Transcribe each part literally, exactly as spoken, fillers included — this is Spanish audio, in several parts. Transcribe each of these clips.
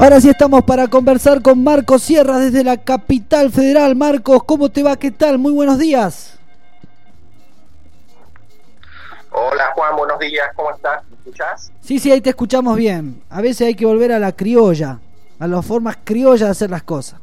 Ahora sí estamos para conversar con Marcos Sierra desde la Capital Federal. Marcos, ¿cómo te va? ¿Qué tal? Muy buenos días. Hola Juan, buenos días, ¿cómo estás? ¿Me escuchás? Sí, sí, ahí te escuchamos bien. A veces hay que volver a la criolla, a las formas criollas de hacer las cosas.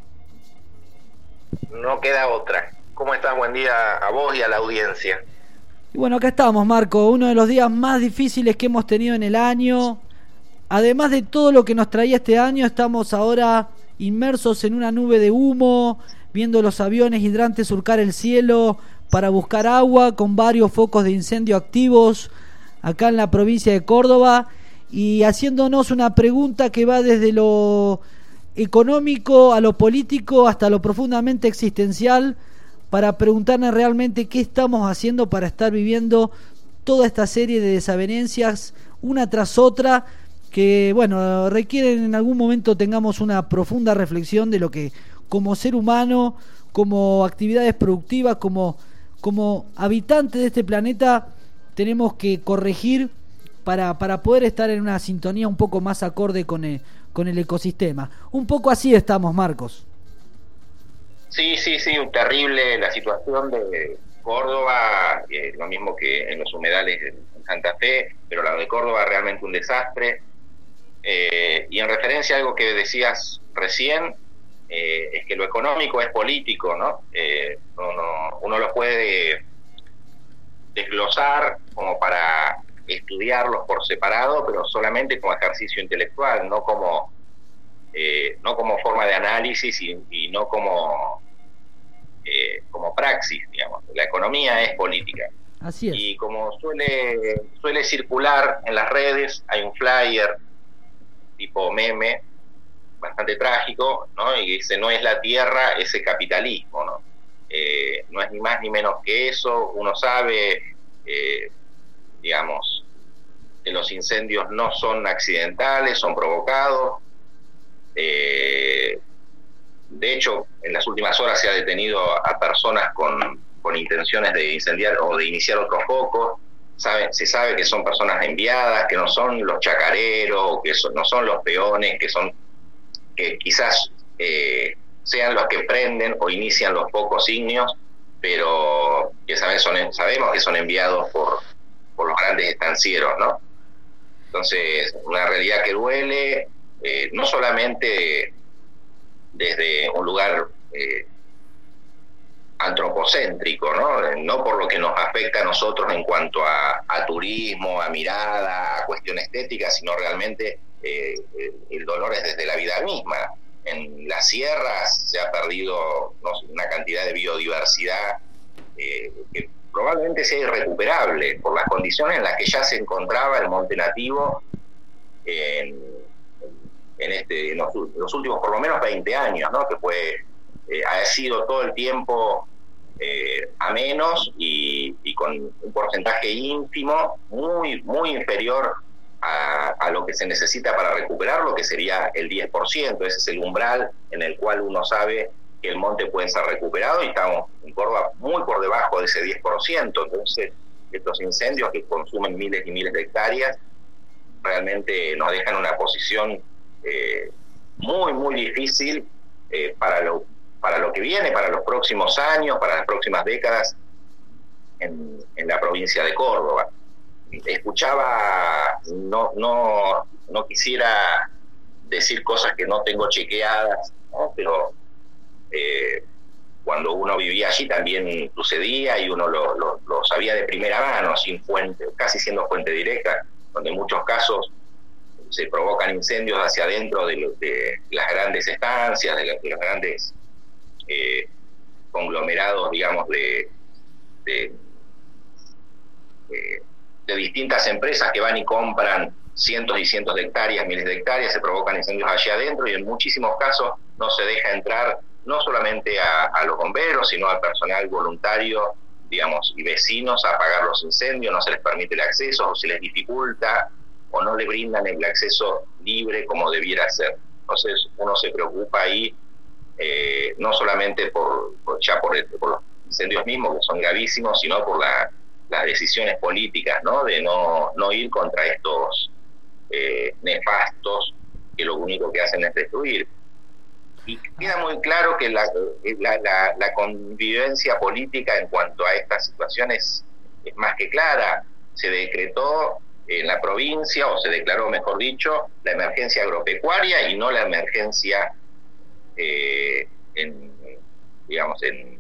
No queda otra. ¿Cómo estás? Buen día a vos y a la audiencia. Y bueno, acá estamos, Marco, uno de los días más difíciles que hemos tenido en el año. Además de todo lo que nos traía este año, estamos ahora inmersos en una nube de humo, viendo los aviones hidrantes surcar el cielo para buscar agua, con varios focos de incendio activos acá en la provincia de Córdoba, y haciéndonos una pregunta que va desde lo económico a lo político hasta lo profundamente existencial, para preguntarnos realmente qué estamos haciendo para estar viviendo toda esta serie de desavenencias una tras otra, que bueno, requieren en algún momento tengamos una profunda reflexión de lo que como ser humano, como actividades productivas, como, como habitantes de este planeta tenemos que corregir para, para poder estar en una sintonía un poco más acorde con el, con el ecosistema. Un poco así estamos, Marcos. Sí, sí, sí, terrible la situación de Córdoba, eh, lo mismo que en los humedales en Santa Fe, pero la de Córdoba realmente un desastre. Eh, y en referencia a algo que decías recién, eh, es que lo económico es político, ¿no? Eh, no, no uno lo puede desglosar como para estudiarlos por separado, pero solamente como ejercicio intelectual, no como eh, no como forma de análisis y, y no como eh, como praxis, digamos. La economía es política. Así es. Y como suele suele circular en las redes, hay un flyer tipo meme, bastante trágico, ¿no? Y dice, no es la tierra, es el capitalismo, ¿no? Eh, no es ni más ni menos que eso. Uno sabe, eh, digamos, que los incendios no son accidentales, son provocados. Eh, de hecho, en las últimas horas se ha detenido a personas con, con intenciones de incendiar o de iniciar otros focos. Sabe, se sabe que son personas enviadas, que no son los chacareros, que son, no son los peones, que son que quizás eh, sean los que prenden o inician los focos ignios, pero que saben, son, sabemos que son enviados por, por los grandes estancieros, ¿no? Entonces, una realidad que duele, eh, no solamente desde un lugar eh, antropocéntrico, ¿no? No por lo que nos afecta a nosotros en cuanto a, a turismo, a mirada, a cuestión estética, sino realmente eh, el dolor es desde la vida misma. En las sierras se ha perdido, no sé, una cantidad de biodiversidad eh, que probablemente sea irrecuperable por las condiciones en las que ya se encontraba el monte nativo en, en, este, en los, los últimos por lo menos veinte años, ¿no? Que fue Eh, ha sido todo el tiempo eh, a menos y, y con un porcentaje ínfimo, muy muy inferior a, a lo que se necesita para recuperarlo, que sería el diez por ciento. Ese es el umbral en el cual uno sabe que el monte puede ser recuperado, y estamos en Córdoba muy por debajo de ese diez por ciento. Entonces, estos incendios que consumen miles y miles de hectáreas realmente nos dejan en una posición eh, muy, muy difícil eh, para lo para lo que viene, para los próximos años, para las próximas décadas en, en la provincia de Córdoba. Escuchaba, no, no, no quisiera decir cosas que no tengo chequeadas, ¿no? Pero eh, cuando uno vivía allí también sucedía y uno lo, lo, lo sabía de primera mano, sin fuente, casi siendo fuente directa, donde en muchos casos se provocan incendios hacia adentro de, lo, de las grandes estancias, de, de los grandes Eh, conglomerados, digamos, de, de, de, de distintas empresas que van y compran cientos y cientos de hectáreas, miles de hectáreas, se provocan incendios allá adentro, y en muchísimos casos no se deja entrar no solamente a, a los bomberos, sino al personal voluntario, digamos, y vecinos a apagar los incendios. No se les permite el acceso, o se les dificulta, o no le brindan el acceso libre como debiera ser. Entonces uno se preocupa ahí Eh, no solamente por, por ya por, el, por los incendios mismos, que son gravísimos, sino por la, las decisiones políticas, ¿no? De no, no ir contra estos eh, nefastos que lo único que hacen es destruir. Y queda muy claro que la, la, la, la convivencia política en cuanto a estas situaciones es más que clara. Se decretó en la provincia, o se declaró, mejor dicho, la emergencia agropecuaria y no la emergencia, eh, en, digamos, en,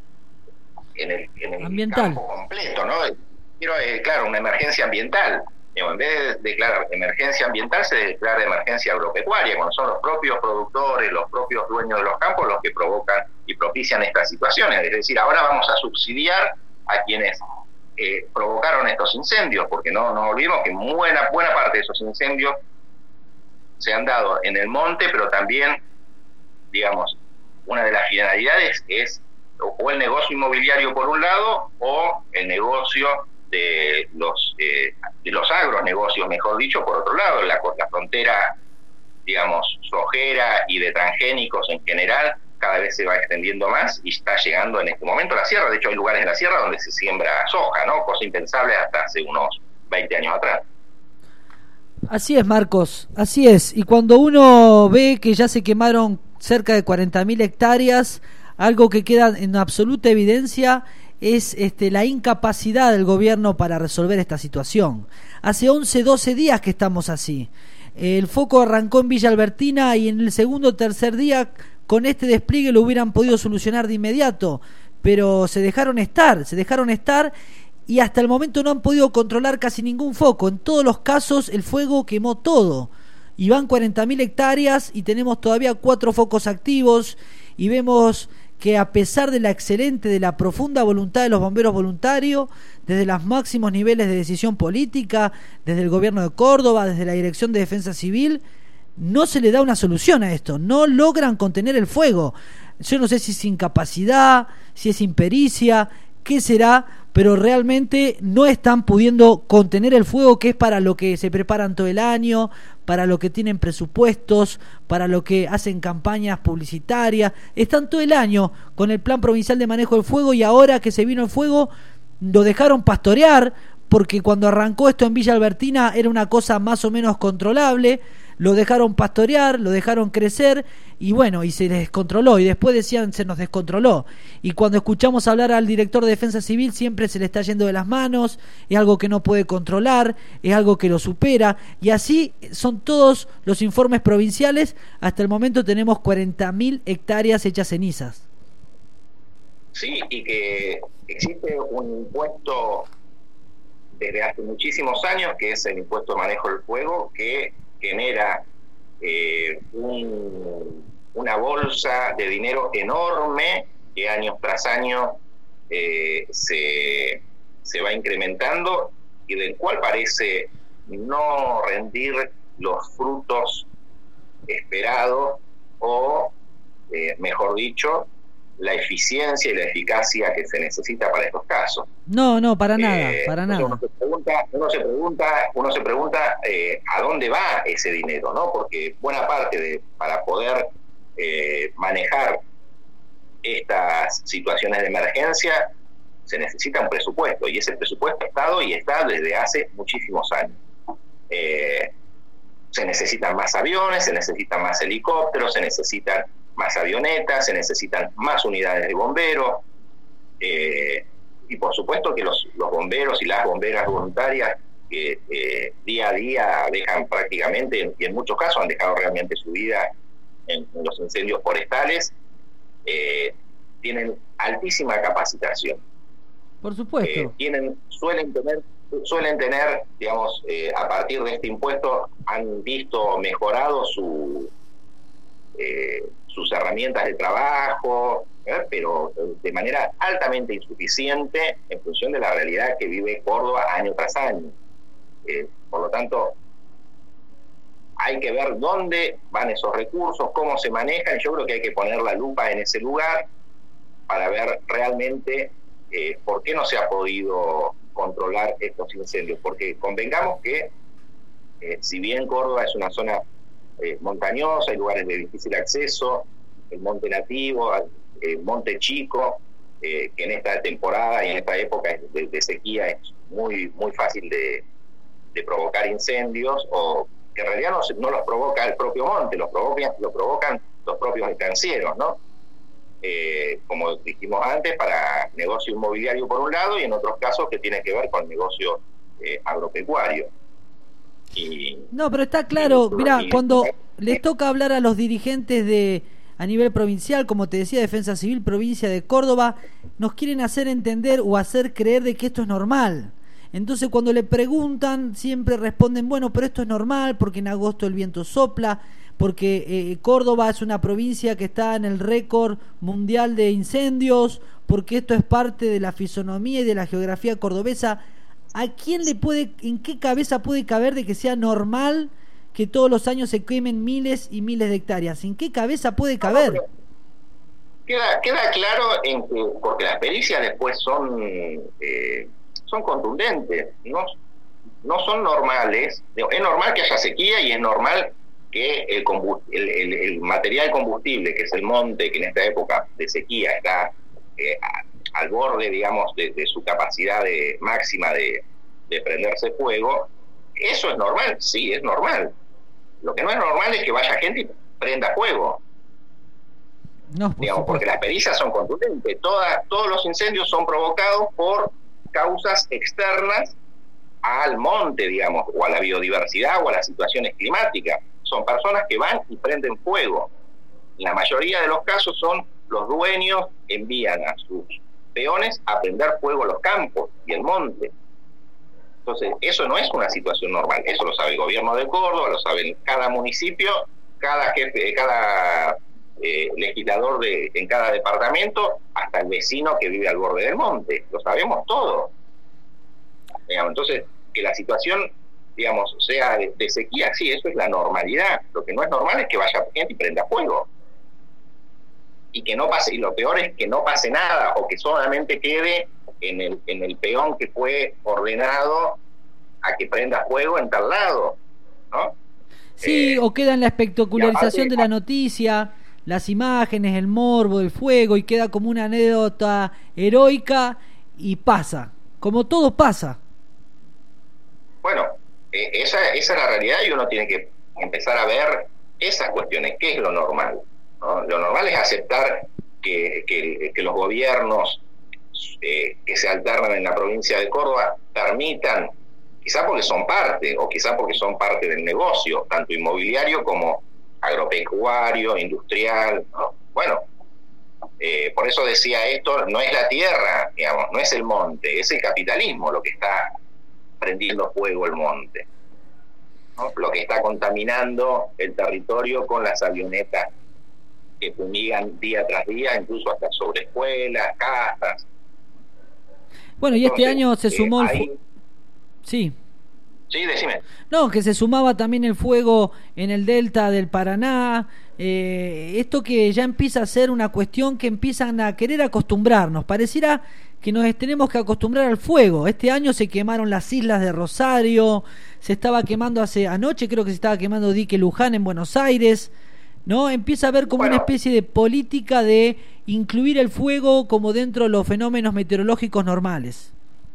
en el, en el ambiental. Campo completo, ¿no? Quiero, eh, claro, una emergencia ambiental. En vez de declarar emergencia ambiental, se declara emergencia agropecuaria, cuando son los propios productores, los propios dueños de los campos los que provocan y propician estas situaciones. Es decir, ahora vamos a subsidiar a quienes eh, provocaron estos incendios, porque no nos olvidemos que buena, buena parte de esos incendios se han dado en el monte, pero también, digamos, una de las finalidades es o el negocio inmobiliario por un lado, o el negocio de los eh, de los agronegocios, mejor dicho, por otro lado. La, la frontera, digamos, sojera y de transgénicos en general cada vez se va extendiendo más y está llegando en este momento a la sierra. De hecho, hay lugares en la sierra donde se siembra soja, ¿no? Cosa impensable hasta hace unos veinte años atrás. Así es, Marcos, así es. Y cuando uno ve que ya se quemaron cerca de cuarenta mil hectáreas, algo que queda en absoluta evidencia es este, la incapacidad del gobierno para resolver esta situación. Hace once, doce días que estamos así. El foco arrancó en Villa Albertina y en el segundo o tercer día con este despliegue lo hubieran podido solucionar de inmediato, pero se dejaron estar, se dejaron estar y hasta el momento no han podido controlar casi ningún foco. En todos los casos el fuego quemó todo y van cuarenta mil hectáreas y tenemos todavía cuatro focos activos y vemos que a pesar de la excelente, de la profunda voluntad de los bomberos voluntarios, desde los máximos niveles de decisión política, desde el gobierno de Córdoba, desde la Dirección de Defensa Civil, no se le da una solución a esto, no logran contener el fuego. Yo no sé si es incapacidad, si es impericia, qué será, pero realmente no están pudiendo contener el fuego, que es para lo que se preparan todo el año, para lo que tienen presupuestos, para lo que hacen campañas publicitarias. Están todo el año con el Plan Provincial de Manejo del Fuego y ahora que se vino el fuego lo dejaron pastorear, porque cuando arrancó esto en Villa Albertina era una cosa más o menos controlable. Lo dejaron pastorear, lo dejaron crecer y bueno, y se descontroló y después decían se nos descontroló y cuando escuchamos hablar al director de Defensa Civil siempre se le está yendo de las manos, es algo que no puede controlar, es algo que lo supera y así son todos los informes provinciales. Hasta el momento tenemos cuarenta mil hectáreas hechas cenizas. Sí, y que existe un impuesto desde hace muchísimos años que es el impuesto de manejo del fuego, que genera eh, un, una bolsa de dinero enorme que año tras año eh, se, se va incrementando y del cual parece no rendir los frutos esperados o, eh, mejor dicho, la eficiencia y la eficacia que se necesita para estos casos. No, no, para nada, eh, para nada. Uno se pregunta, uno se pregunta, uno se pregunta eh, a dónde va ese dinero, ¿no? Porque buena parte de para poder eh, manejar estas situaciones de emergencia se necesita un presupuesto y ese presupuesto ha estado y está desde hace muchísimos años. Eh, se necesitan más aviones, se necesitan más helicópteros, se necesitan más avionetas, se necesitan más unidades de bomberos, eh, y por supuesto que los, los bomberos y las bomberas voluntarias que eh, día a día dejan prácticamente, y en muchos casos han dejado realmente su vida en, en los incendios forestales, eh, tienen altísima capacitación. Por supuesto. Eh, tienen, suelen tener, suelen tener, digamos, eh, a partir de este impuesto han visto mejorado su eh, sus herramientas de trabajo, ¿eh? pero de manera altamente insuficiente en función de la realidad que vive Córdoba año tras año. Eh, por lo tanto, hay que ver dónde van esos recursos, cómo se manejan. Yo creo que hay que poner la lupa en ese lugar para ver realmente eh, por qué no se ha podido controlar estos incendios. Porque convengamos que, eh, si bien Córdoba es una zona Eh, montañosa, hay lugares de difícil acceso, el monte nativo, el monte chico, eh, que en esta temporada y en esta época de, de sequía es muy muy fácil de, de provocar incendios, o que en realidad no, no los provoca el propio monte, los provocan, lo provocan los propios estancieros, ¿no? Eh, como dijimos antes, para negocio inmobiliario por un lado, y en otros casos que tienen que ver con negocio eh, agropecuario. Y, no, pero está claro, y, mira, y, cuando y, les toca hablar a los dirigentes de a nivel provincial, como te decía, Defensa Civil, provincia de Córdoba, nos quieren hacer entender o hacer creer de que esto es normal. Entonces cuando le preguntan siempre responden, bueno, pero esto es normal porque en agosto el viento sopla, porque eh, Córdoba es una provincia que está en el récord mundial de incendios, porque esto es parte de la fisonomía y de la geografía cordobesa. ¿A quién le puede, en qué cabeza puede caber de que sea normal que todos los años se quemen miles y miles de hectáreas? ¿En qué cabeza puede caber? No, queda, queda claro en que, porque las pericias después son eh, son contundentes, no, no son normales. Es normal que haya sequía y es normal que el, el, el, el material combustible, que es el monte, que en esta época de sequía está eh, a, al borde, digamos, de, de su capacidad de, máxima de, de prenderse fuego. ¿Eso es normal? Sí, es normal. Lo que no es normal es que vaya gente y prenda fuego. No, por digamos, porque las pericias son contundentes. Toda, todos los incendios son provocados por causas externas al monte, digamos, o a la biodiversidad o a las situaciones climáticas. Son personas que van y prenden fuego. En la mayoría de los casos son los dueños envían a sus peones a prender fuego los campos y el monte. Entonces, eso no es una situación normal. Eso lo sabe el gobierno de Córdoba, lo sabe cada municipio, cada jefe, cada eh, legislador de, en cada departamento, hasta el vecino que vive al borde del monte. Lo sabemos todo. Digamos, entonces, que la situación, digamos, sea de, de sequía, sí, eso es la normalidad. Lo que no es normal es que vaya gente y prenda fuego. Y que no pase, y lo peor es que no pase nada, o que solamente quede en el, en el peón que fue ordenado a que prenda fuego en tal lado, ¿no? Sí, eh, o queda en la espectacularización aparte, de la noticia, las imágenes, el morbo, el fuego, y queda como una anécdota heroica y pasa, como todo pasa. Bueno, eh, esa, esa es la realidad y uno tiene que empezar a ver esas cuestiones. ¿Qué es lo normal? ¿No? Lo normal es aceptar que, que, que los gobiernos eh, que se alternan en la provincia de Córdoba permitan, quizá porque son parte, o quizá porque son parte del negocio, tanto inmobiliario como agropecuario, industrial, ¿no? Bueno, eh, por eso decía esto, no es la tierra, digamos, no es el monte, es el capitalismo lo que está prendiendo fuego el monte, ¿no? Lo que está contaminando el territorio con las avionetas que fumigan día tras día, incluso hasta sobre escuelas, casas. Bueno, y Entonces, este año se sumó eh, el... Ahí... Sí. Sí, decime. No, que se sumaba también el fuego en el delta del Paraná. Eh, esto que ya empieza a ser una cuestión que empiezan a querer acostumbrarnos. Pareciera que nos tenemos que acostumbrar al fuego. Este año se quemaron las islas de Rosario, se estaba quemando hace anoche, creo que se estaba quemando Dique Luján en Buenos Aires, ¿no? Empieza a haber como bueno, una especie de política de incluir el fuego como dentro de los fenómenos meteorológicos normales.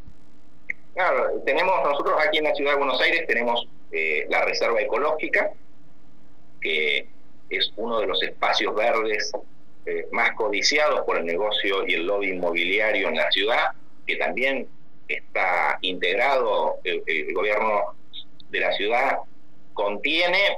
Claro, tenemos nosotros aquí en la ciudad de Buenos Aires tenemos eh, la reserva ecológica, que es uno de los espacios verdes eh, más codiciados por el negocio y el lobby inmobiliario en la ciudad, que también está integrado, el, el gobierno de la ciudad contiene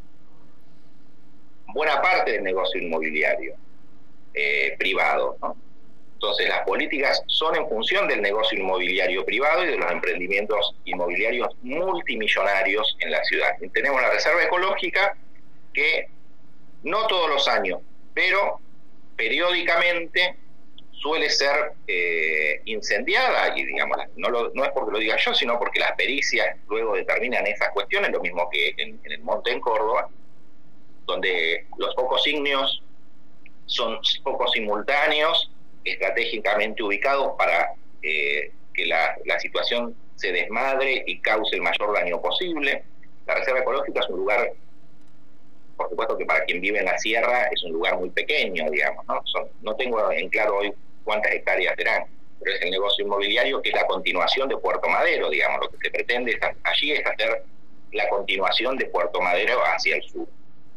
buena parte del negocio inmobiliario eh, privado, ¿no? Entonces las políticas son en función del negocio inmobiliario privado y de los emprendimientos inmobiliarios multimillonarios en la ciudad. Y tenemos la reserva ecológica que no todos los años, pero periódicamente suele ser eh, incendiada, y digamos, no, lo, no es porque lo diga yo, sino porque las pericias luego determinan esas cuestiones, lo mismo que en, en el monte en Córdoba, donde los focos ígneos son focos simultáneos, estratégicamente ubicados para eh, que la, la situación se desmadre y cause el mayor daño posible. La reserva ecológica es un lugar, por supuesto que para quien vive en la sierra es un lugar muy pequeño, digamos, ¿no? Son, no tengo en claro hoy cuántas hectáreas serán, pero es el negocio inmobiliario que es la continuación de Puerto Madero, digamos. Lo que se pretende es, allí es hacer la continuación de Puerto Madero hacia el sur.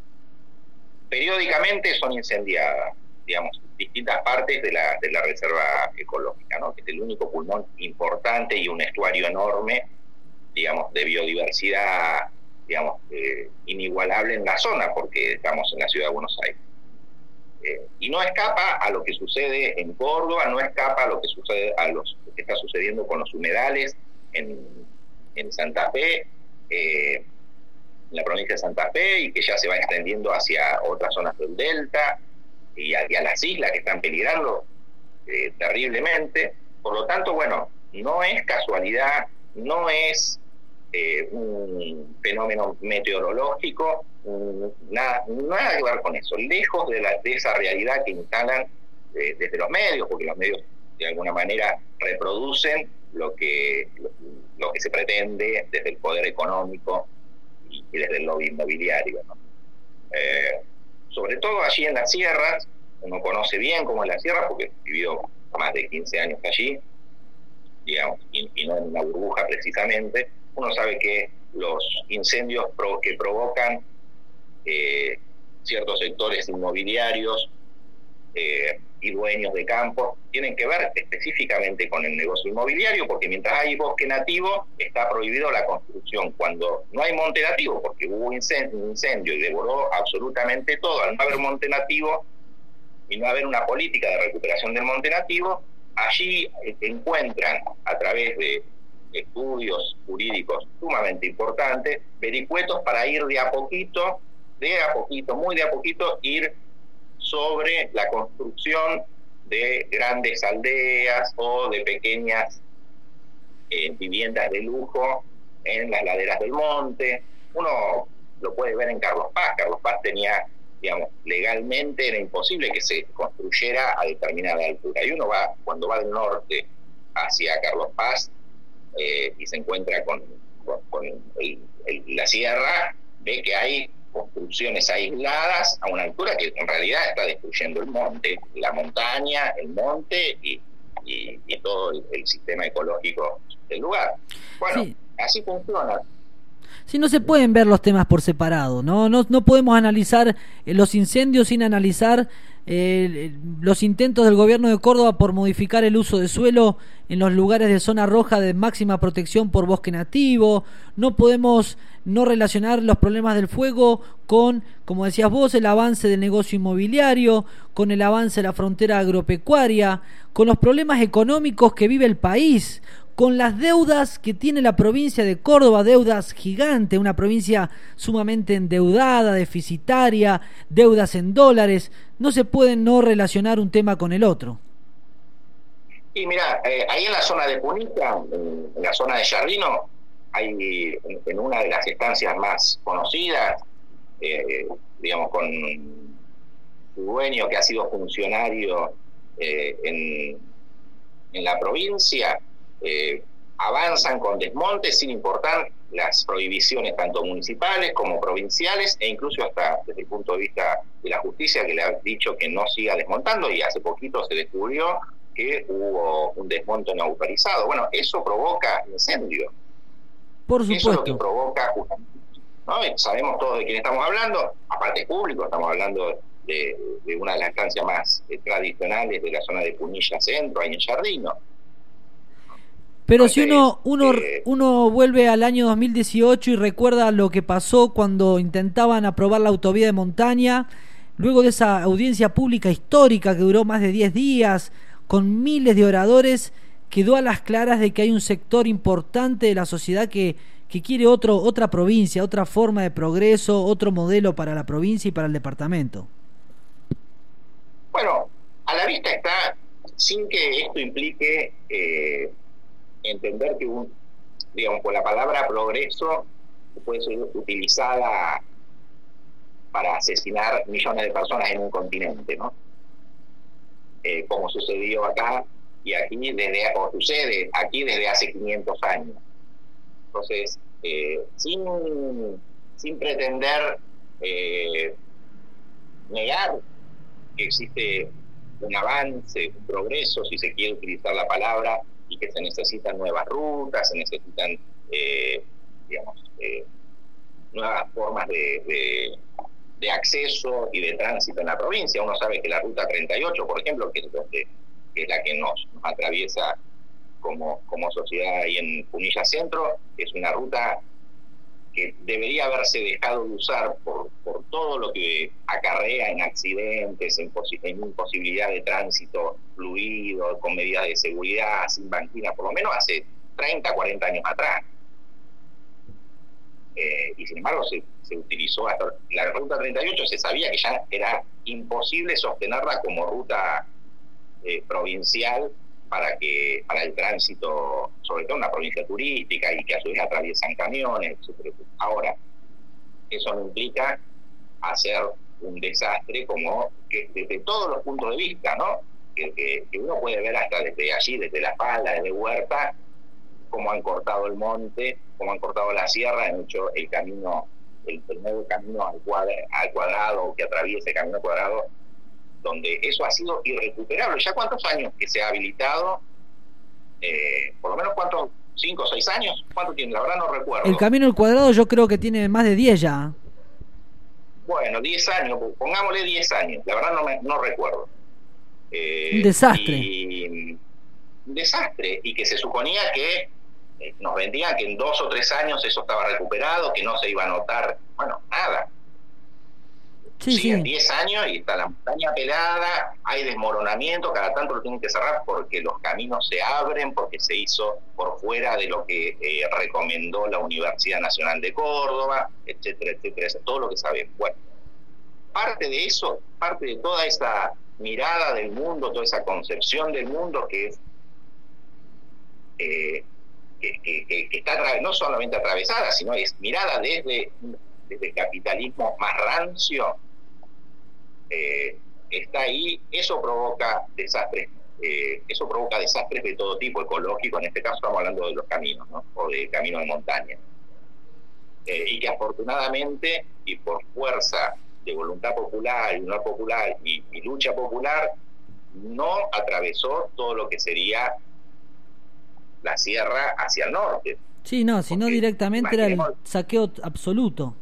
Periódicamente son incendiadas, digamos, distintas partes de la, de la reserva ecológica, ¿no? Que es el único pulmón importante y un estuario enorme, digamos, de biodiversidad, digamos, eh, inigualable en la zona, porque estamos en la ciudad de Buenos Aires. Eh, y no escapa a lo que sucede en Córdoba, no escapa a lo que sucede a los lo que está sucediendo con los humedales en, en Santa Fe, eh, en la provincia de Santa Fe, y que ya se va extendiendo hacia otras zonas del delta y hacia las islas que están peligrando eh, terriblemente. Por lo tanto, bueno, no es casualidad, no es eh, un fenómeno meteorológico, nada, nada que ver con eso, lejos de, la, de esa realidad que instalan eh, desde los medios, porque los medios de alguna manera reproducen lo que, lo, lo que se pretende desde el poder económico y, y desde el lobby inmobiliario, ¿no? Eh, sobre todo allí en las sierras, uno conoce bien cómo es la sierra, porque vivió más de quince años allí, digamos, y, y no en una burbuja precisamente. Uno sabe que los incendios pro, que provocan eh, ciertos sectores inmobiliarios eh, y dueños de campos tienen que ver específicamente con el negocio inmobiliario, porque mientras hay bosque nativo está prohibido la construcción. Cuando no hay monte nativo, porque hubo un incendio, un incendio y devoró absolutamente todo, al no haber monte nativo y no haber una política de recuperación del monte nativo, allí encuentran, a través de estudios jurídicos sumamente importantes, vericuetos para ir de a poquito, de a poquito, muy de a poquito, ir sobre la construcción de grandes aldeas o de pequeñas eh, viviendas de lujo en las laderas del monte. Uno lo puede ver en Carlos Paz. Carlos Paz tenía, digamos, legalmente era imposible que se construyera a determinada altura. Y uno va, cuando va del norte hacia Carlos Paz eh, y se encuentra con, con, con el, el, la sierra, ve que hay construcciones aisladas a una altura que en realidad está destruyendo el monte, la montaña, el monte y, y, y todo el, el sistema ecológico del lugar. Bueno, sí. Así funciona. Sí, no se pueden ver los temas por separado, ¿no? No, no podemos analizar eh, los incendios sin analizar eh, los intentos del gobierno de Córdoba por modificar el uso de suelo en los lugares de zona roja de máxima protección por bosque nativo. No podemos no relacionar los problemas del fuego con, como decías vos, el avance del negocio inmobiliario, con el avance de la frontera agropecuaria, con los problemas económicos que vive el país, con las deudas que tiene la provincia de Córdoba, deudas gigantes, una provincia sumamente endeudada, deficitaria, deudas en dólares. No se puede no relacionar un tema con el otro. Y mira, eh, ahí en la zona de Punilla, en, en la zona de Jardino, hay en, en una de las estancias más conocidas, eh, digamos, con su dueño que ha sido funcionario eh, en, en la provincia, eh, avanzan con desmontes sin importar las prohibiciones tanto municipales como provinciales, e incluso hasta desde el punto de vista de la justicia, que le ha dicho que no siga desmontando, y hace poquito se descubrió que hubo un desmonte no autorizado. Bueno, eso provoca incendio. Por supuesto. Eso es lo que provoca, ¿no? Y sabemos todos de quién estamos hablando, aparte público, estamos hablando de, de una de las estancias más eh, tradicionales de la zona de Punilla Centro, ahí en Jardino. Pero Entonces, si uno uno eh, uno vuelve al año dos mil dieciocho y recuerda lo que pasó cuando intentaban aprobar la autovía de montaña, luego de esa audiencia pública histórica que duró más de diez días, con miles de oradores, quedó a las claras de que hay un sector importante de la sociedad que, que quiere otro otra provincia, otra forma de progreso, otro modelo para la provincia y para el departamento. Bueno, a la vista está, sin que esto implique eh, entender que, un, digamos, con la palabra progreso puede ser utilizada para asesinar millones de personas en un continente, ¿no? Eh, como sucedió acá y aquí desde, o sucede aquí desde hace quinientos años. Entonces, eh, sin, sin pretender eh, negar que existe un avance, un progreso, si se quiere utilizar la palabra, y que se necesitan nuevas rutas, se necesitan, eh, digamos, eh, nuevas formas de, de, de acceso y de tránsito en la provincia. Uno sabe que la ruta treinta y ocho, por ejemplo, que es, donde, que es la que nos, nos atraviesa como, como sociedad ahí en Punilla Centro, es una ruta que debería haberse dejado de usar por, por todo lo que acarrea en accidentes, en, posi- en imposibilidad de tránsito fluido, con medidas de seguridad, sin banquina, por lo menos hace treinta, cuarenta años atrás. Eh, y sin embargo se, se utilizó hasta la ruta treinta y ocho, se sabía que ya era imposible sostenerla como ruta eh, provincial para que para el tránsito, sobre todo en una provincia turística y que a su vez atraviesan camiones, etcétera. Ahora, eso no implica hacer un desastre como que desde todos los puntos de vista, ¿no? Que, que, que uno puede ver hasta desde allí, desde La Pala, desde Huerta, cómo han cortado el monte, cómo han cortado la sierra, han hecho el camino, el primer camino al, cuadra, al cuadrado, que atraviesa el camino cuadrado, donde eso ha sido irrecuperable. ¿Ya cuántos años que se ha habilitado? Eh, por lo menos cuántos, cinco o seis años, ¿cuánto tiene? La verdad no recuerdo. El camino al cuadrado yo creo que tiene más de diez ya. Bueno, diez años, pongámosle diez años, la verdad no, me, no recuerdo. Eh, un desastre. Y, un desastre, y que se suponía que eh, nos vendían que en dos o tres años eso estaba recuperado, que no se iba a notar, bueno, nada. Sí, Siguen sí. diez años y está la montaña pelada, hay desmoronamiento, cada tanto lo tienen que cerrar porque los caminos se abren, porque se hizo por fuera de lo que eh, recomendó la Universidad Nacional de Córdoba, etcétera, etcétera, todo lo que sabemos. Bueno, parte de eso, parte de toda esa mirada del mundo, toda esa concepción del mundo que es eh, que, que, que, que está no solamente atravesada, sino es mirada desde, desde el capitalismo más rancio, eh, está ahí. Eso provoca desastres, eh, eso provoca desastres de todo tipo, ecológico, en este caso estamos hablando de los caminos, ¿no? O de caminos de montaña, eh, y que afortunadamente y por fuerza de voluntad popular, y honor popular y, y lucha popular, no atravesó todo lo que sería la sierra hacia el norte. Sí, no, sino directamente era el saqueo absoluto.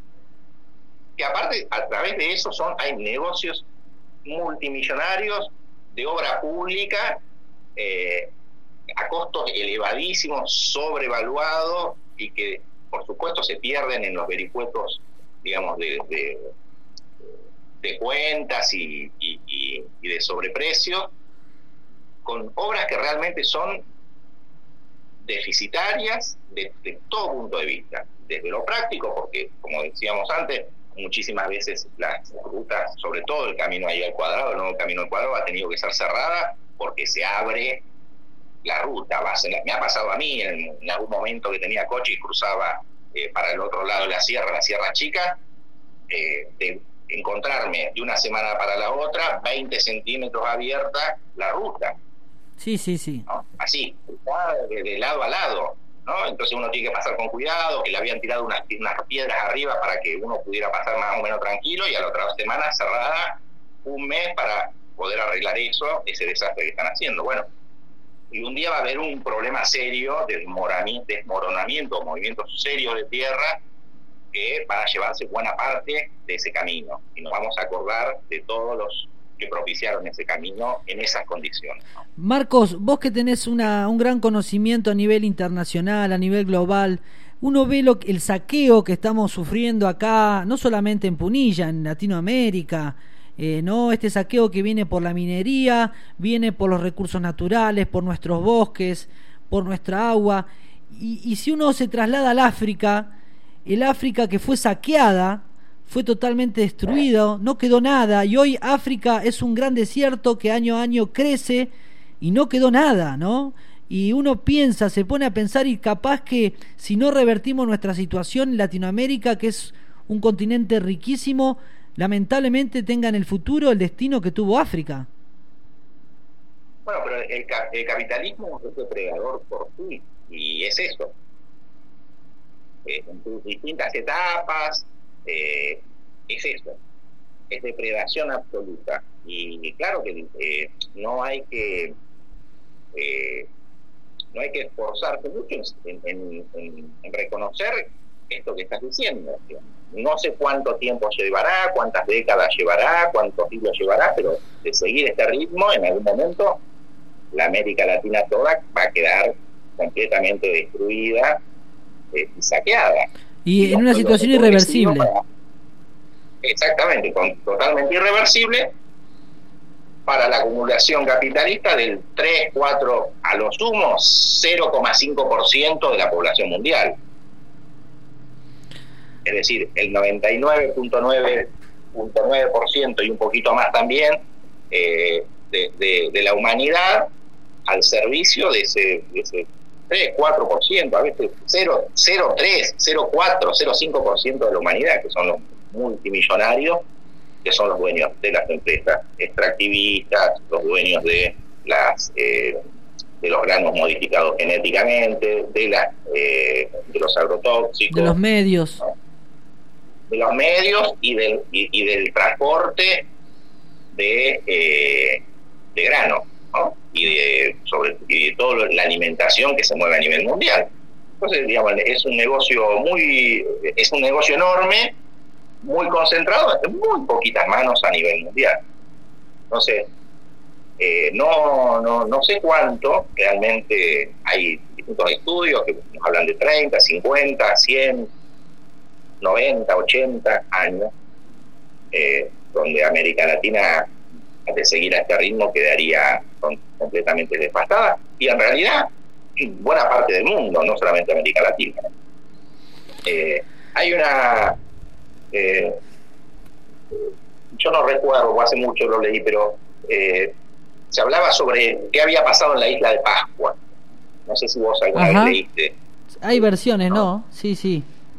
Que aparte, a través de eso son hay negocios multimillonarios de obra pública eh, a costos elevadísimos, sobrevaluados, y que por supuesto se pierden en los vericuetos, digamos, de, de, de cuentas y, y, y, y de sobreprecio, con obras que realmente son deficitarias de, de todo punto de vista, desde lo práctico, porque como decíamos antes, muchísimas veces las rutas, sobre todo el camino ahí al cuadrado, el nuevo camino al cuadrado, ha tenido que ser cerrada porque se abre la ruta. Va a ser, me ha pasado a mí en, en algún momento que tenía coche y cruzaba eh, para el otro lado de la sierra, la Sierra Chica, eh, de encontrarme de una semana para la otra veinte centímetros abierta la ruta. Sí, sí, sí. ¿No? Así, de, de lado a lado, ¿no? Entonces uno tiene que pasar con cuidado, que le habían tirado unas, unas piedras arriba para que uno pudiera pasar más o menos tranquilo, y a la otra semana cerrada un mes para poder arreglar eso, ese desastre que están haciendo. Bueno, y un día va a haber un problema serio de desmoronamiento, desmoronamiento movimientos serios de tierra que van a llevarse buena parte de ese camino, y nos vamos a acordar de todos los que propiciaron ese camino en esas condiciones, ¿no? Marcos, vos que tenés una, un gran conocimiento a nivel internacional, a nivel global, uno ve lo, el saqueo que estamos sufriendo acá, no solamente en Punilla, en Latinoamérica, eh, no, este saqueo que viene por la minería, viene por los recursos naturales, por nuestros bosques, por nuestra agua, y, y si uno se traslada al África, el África que fue saqueada, fue totalmente destruido, no quedó nada, y hoy África es un gran desierto que año a año crece y no quedó nada, ¿no? Y uno piensa, se pone a pensar, y capaz que si no revertimos nuestra situación en Latinoamérica, que es un continente riquísimo, lamentablemente tenga en el futuro el destino que tuvo África. Bueno, pero el, el capitalismo es depredador por sí, y es eso. Eh, en sus distintas etapas, Eh, es eso, es depredación absoluta, y, y claro que eh, no hay que eh, no hay que esforzarse mucho en, en, en, en reconocer esto que estás diciendo. No sé cuánto tiempo llevará, cuántas décadas llevará, cuántos siglos llevará, pero de seguir este ritmo, en algún momento la América Latina toda va a quedar completamente destruida eh, y saqueada. Y, y en una situación irreversible. Para, exactamente, con, totalmente irreversible para la acumulación capitalista del tres, cuatro, a lo sumo cero coma cinco por ciento de la población mundial. Es decir, el noventa y nueve punto nueve por ciento y un poquito más también eh, de, de, de la humanidad al servicio de ese, de ese tres, cuatro por ciento, a veces cero, cero, tres, cero, cuatro, cero, cinco por ciento de la humanidad, que son los multimillonarios, que son los dueños de las empresas extractivistas, los dueños de las eh, de los granos modificados genéticamente, de las eh, de los agrotóxicos, de los medios, ¿no? de los medios y del y, y del transporte de eh, de grano, ¿no? y de sobre y de toda la alimentación que se mueve a nivel mundial. Entonces, digamos, es un negocio muy es un negocio enorme, muy concentrado en muy poquitas manos a nivel mundial. Entonces, eh, no, no, no sé cuánto, realmente hay distintos estudios que nos hablan de treinta, cincuenta, cien, noventa, ochenta años, eh, donde América Latina, de seguir a este ritmo, quedaría con, completamente devastada, y en realidad buena parte del mundo, no solamente América Latina. Eh, hay una... Eh, yo no recuerdo, hace mucho lo leí, pero eh, se hablaba sobre qué había pasado en la isla de Pascua. No sé si vos alguna Ajá. vez leíste. Hay versiones, ¿no? ¿no? Sí, sí.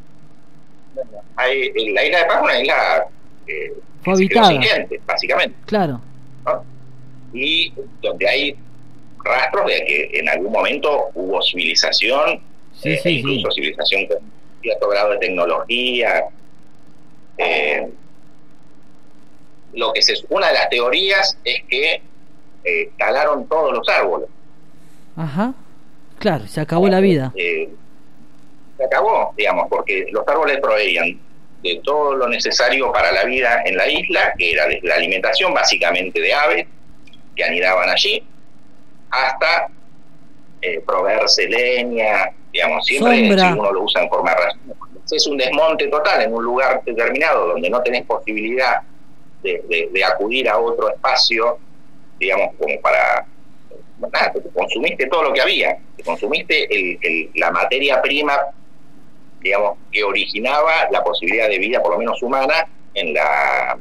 Hay, la isla de Pascua es una isla eh, Fue habitada, sin gente, básicamente. Claro. ¿No? Y donde hay rastros de que en algún momento hubo civilización, Sí, eh, sí, incluso sí. civilización con cierto grado de tecnología. Eh, lo que se una de las teorías es que eh, talaron todos los árboles. Ajá. Claro, se acabó la vida. Eh, se acabó, digamos, porque los árboles proveían de todo lo necesario para la vida en la isla, que era desde la alimentación básicamente de aves que anidaban allí, hasta eh, proveerse leña, digamos, siempre Sombra. si uno lo usa en forma racional. Es un desmonte total en un lugar determinado donde no tenés posibilidad de, de, de acudir a otro espacio, digamos, como para... Nada, te consumiste todo lo que había, te consumiste el, el, la materia prima, digamos, que originaba la posibilidad de vida, por lo menos humana, en la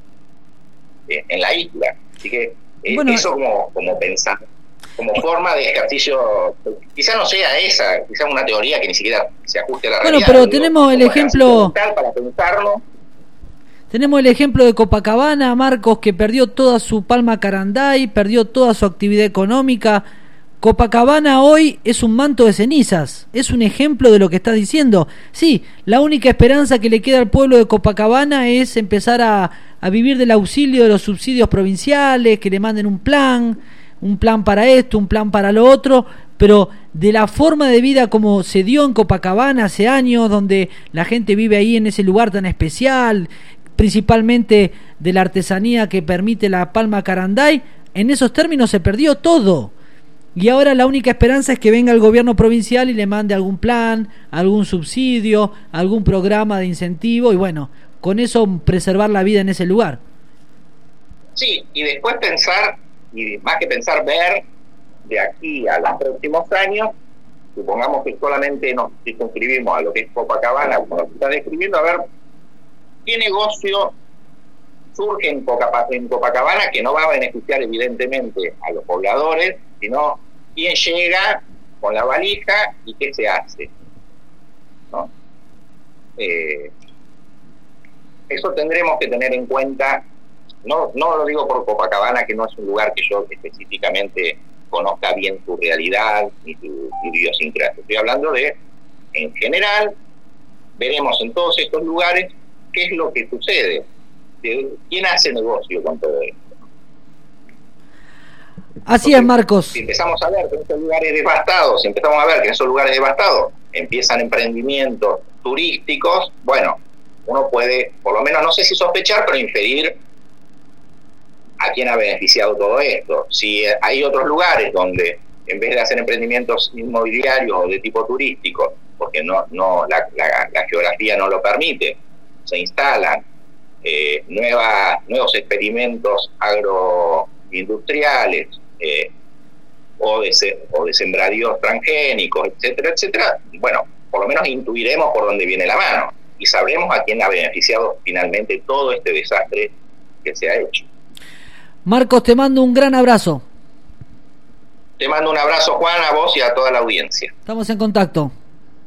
en la isla. Así que eh, bueno, eso como, como pensar, como forma de ejercicio, quizá no sea esa, quizá una teoría que ni siquiera se ajuste a la bueno, realidad. pero digo, tenemos el ejemplo, para pensarlo. tenemos el ejemplo de Copacabana, Marcos, que perdió toda su palma Caranday, perdió toda su actividad económica. Copacabana hoy es un manto de cenizas, es un ejemplo de lo que estás diciendo. Sí, la única esperanza que le queda al pueblo de Copacabana es empezar a, a vivir del auxilio de los subsidios provinciales, que le manden un plan, un plan para esto, un plan para lo otro, pero de la forma de vida como se dio en Copacabana hace años, donde la gente vive ahí en ese lugar tan especial, principalmente de la artesanía que permite la palma Caranday, en esos términos se perdió todo. Y ahora la única esperanza es que venga el gobierno provincial y le mande algún plan, algún subsidio, algún programa de incentivo, y bueno, con eso preservar la vida en ese lugar. Sí, y después pensar, y más que pensar, ver de aquí a los próximos años, supongamos que solamente nos circunscribimos a lo que es Copacabana, como lo que está describiendo, a ver qué negocio surge en Copacabana que no va a beneficiar evidentemente a los pobladores, sino quién llega con la valija y qué se hace, ¿no? Eh, eso tendremos que tener en cuenta. No, no lo digo por Copacabana, que no es un lugar que yo específicamente conozca bien su realidad y su, su idiosincrasia. Estoy hablando de, en general, veremos en todos estos lugares qué es lo que sucede. ¿Quién hace negocio con todo esto? Así Porque es, Marcos. Si empezamos a ver que en esos lugares devastados, si empezamos a ver que en esos lugares devastados empiezan emprendimientos turísticos, bueno, uno puede, por lo menos no sé si sospechar, pero inferir a quién ha beneficiado todo esto. Si hay otros lugares donde en vez de hacer emprendimientos inmobiliarios o de tipo turístico, porque no, no la, la, la geografía no lo permite, se instalan eh, nueva, nuevos experimentos agroindustriales eh, o, de, o de sembradíos transgénicos, etcétera, etcétera, bueno, por lo menos intuiremos por dónde viene la mano y sabremos a quién ha beneficiado finalmente todo este desastre que se ha hecho. Marcos, te mando un gran abrazo. Te mando un abrazo, Juan, a vos y a toda la audiencia. Estamos en contacto.